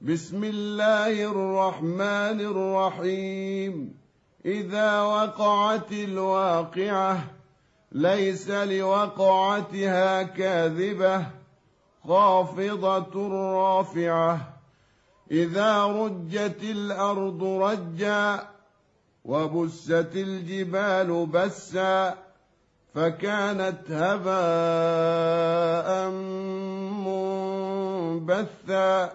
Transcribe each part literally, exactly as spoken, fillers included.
بسم الله الرحمن الرحيم. إذا وقعت الواقعة ليس لوقعتها كاذبة خافضة رافعة. إذا رجت الأرض رجا وبست الجبال بسا فكانت هباء منبثا.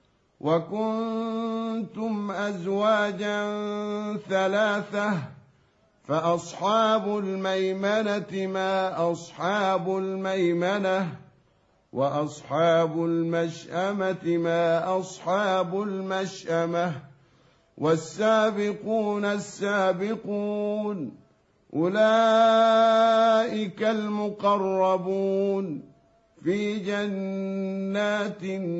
وكنتم أزواجا ثلاثة فأصحاب الميمنة ما أصحاب الميمنة وأصحاب المشأمة ما أصحاب المشأمة. والسابقون السابقون أولئك المقربون في جنات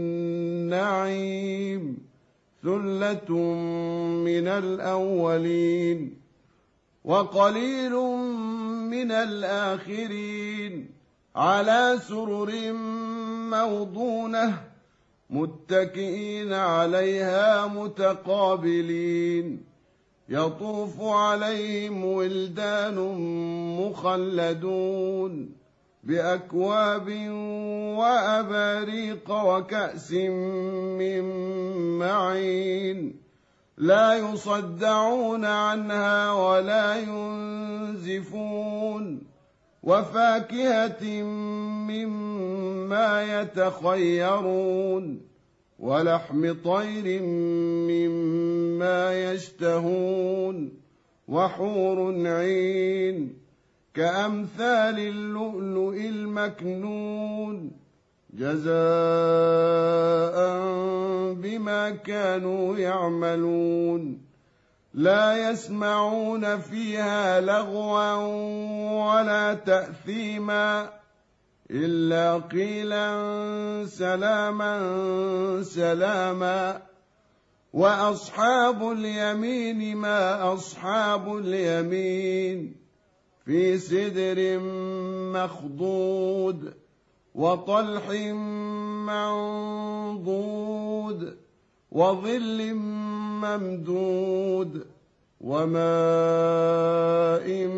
النعيم ثلة من الأولين وقليل من الآخرين على سرر موضونة متكئين عليها متقابلين. يطوف عليهم ولدان مخلدون بأكواب وأباريق وكأس من معين لا يصدعون عنها ولا ينزفون. وفاكهة مما يتخيرون ولحم طير مما يشتهون وحور عين كأمثال اللؤلؤ المكنون جزاء بما كانوا يعملون. لا يسمعون فيها لغوا ولا تأثيما إلا قيلا سلاما سلاما. وأصحاب اليمين ما أصحاب اليمين في سدر مخضود وطلح منضود وظل ممدود وماء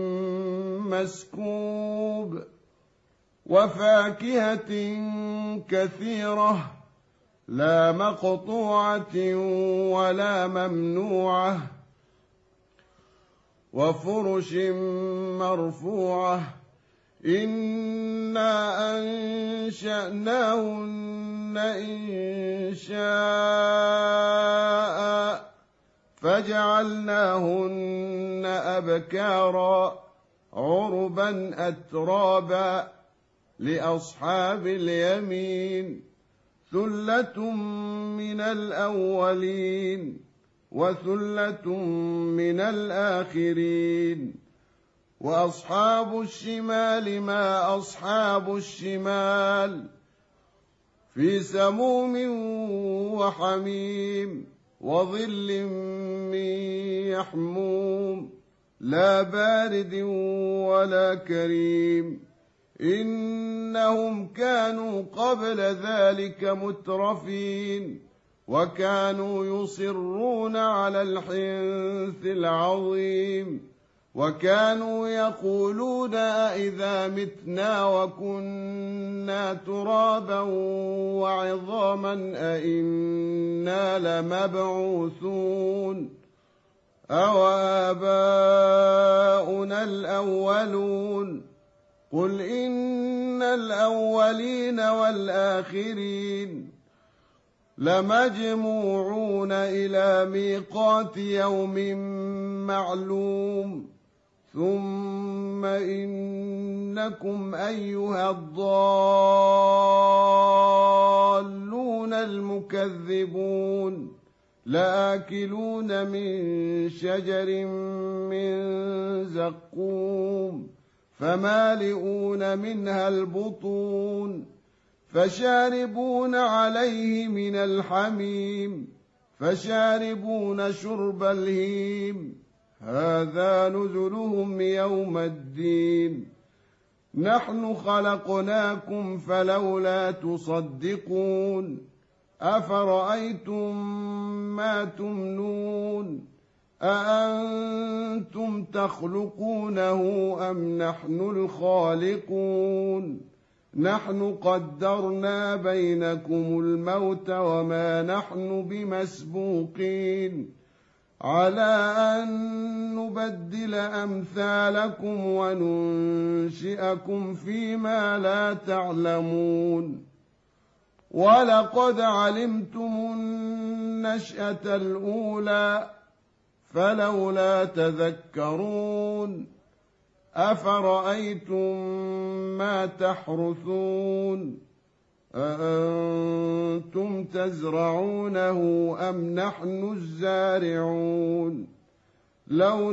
مسكوب وفاكهة كثيرة لا مقطوعة ولا ممنوعة وفرش مرفوعة. إنا أنشأناهن إنشاء فجعلناهن أبكارا عربا أترابا لأصحاب اليمين ثلة من الأولين وثلة من الآخرين. وأصحاب الشمال ما أصحاب الشمال في سموم وحميم وظل من يحموم لا بارد ولا كريم. إنهم كانوا قبل ذلك مترفين وكانوا يصرون على الحنث العظيم وكانوا يقولون أئذا متنا وكنا ترابا وعظاما أئنا لمبعوثون أو آباؤنا الأولون. قل إن الأولين والآخرين لمجموعون إلى ميقات يوم معلوم. ثم إنكم أيها الضالون المكذبون لآكلون من شجر من زقوم فمالئون منها البطون فشاربون عليه من الحميم فشاربون شرب الهيم هذا نزلهم يوم الدين. نحن خلقناكم فلولا تصدقون أفرأيتم ما تمنون أأنتم تخلقونه أم نحن الخالقون نحن قدرنا بينكم الموت وما نحن بمسبوقين على أن نبدل أمثالكم وننشئكم فيما لا تعلمون ولقد علمتم النشأة الأولى فلولا تذكرون أفرأيتم ما تحرثون أأنتم تزرعونه أم نحن الزارعون لو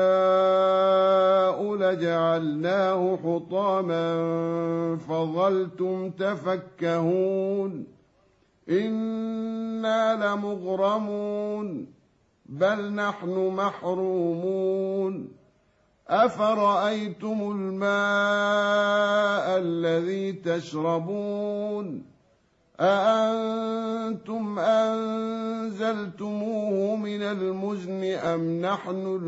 نشاء لجعلناه حطاما فظلتم تفكهون إنا لمغرمون بل نحن محرومون أفرأيتم الماء الذي تشربون أأنتم أنزلتموه من المزن أم نحن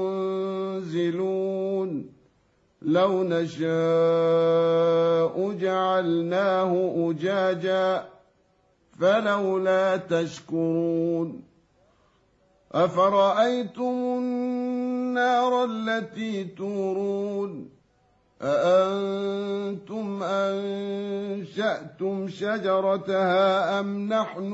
المنزلون لو نشاء جعلناه أجاجا فلولا تشكرون أفرأيتم النار التي تورون أأنتم أنشأتم شجرتها أم نحن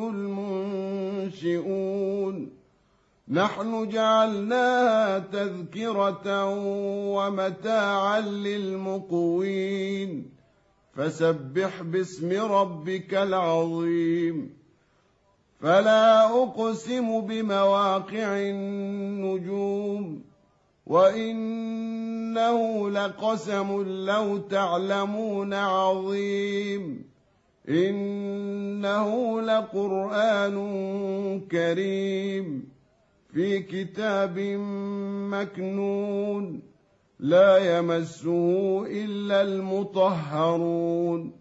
المنشئون نحن جعلناها تذكرة ومتاعا للمقوين فسبح باسم ربك العظيم فلا أقسم بمواقع النجوم وإنه لقسم لو تعلمون عظيم إنه لقرآن كريم في كتاب مكنون لا يمسه إلا المطهرون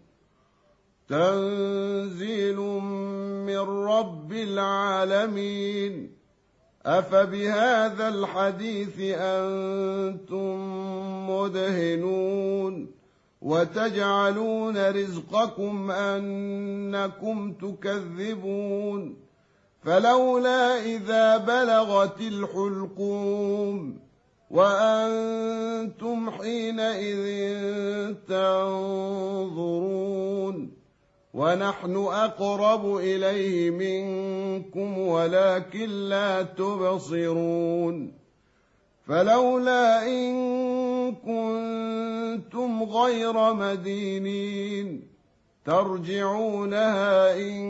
تنزيل من رب العالمين أفبهذا الحديث أنتم مدهنون وتجعلون رزقكم أنكم تكذبون فلولا إذا بلغت الحلقوم وأنتم حينئذ تنظرون ونحن أقرب إليه منكم ولكن لا تبصرون فلولا إن كنتم غير مدينين ترجعونها إن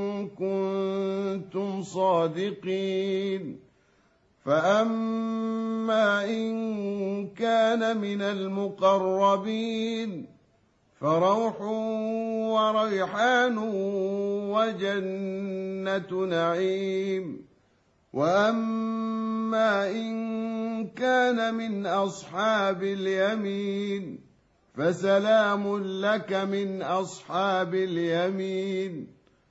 كنتم صادقين فأما إن كان من المقربين فروح وريحان وجنة نعيم وأما إن كان من أصحاب اليمين فسلام لك من أصحاب اليمين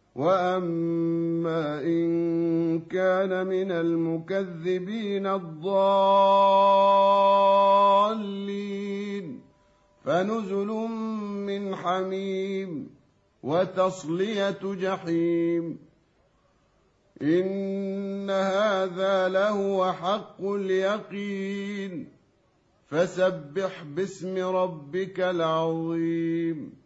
وأما إن كان من المكذبين الضالين فنزل من حميم وتصلية جحيم إن هذا لهو حق اليقين فسبح باسم ربك العظيم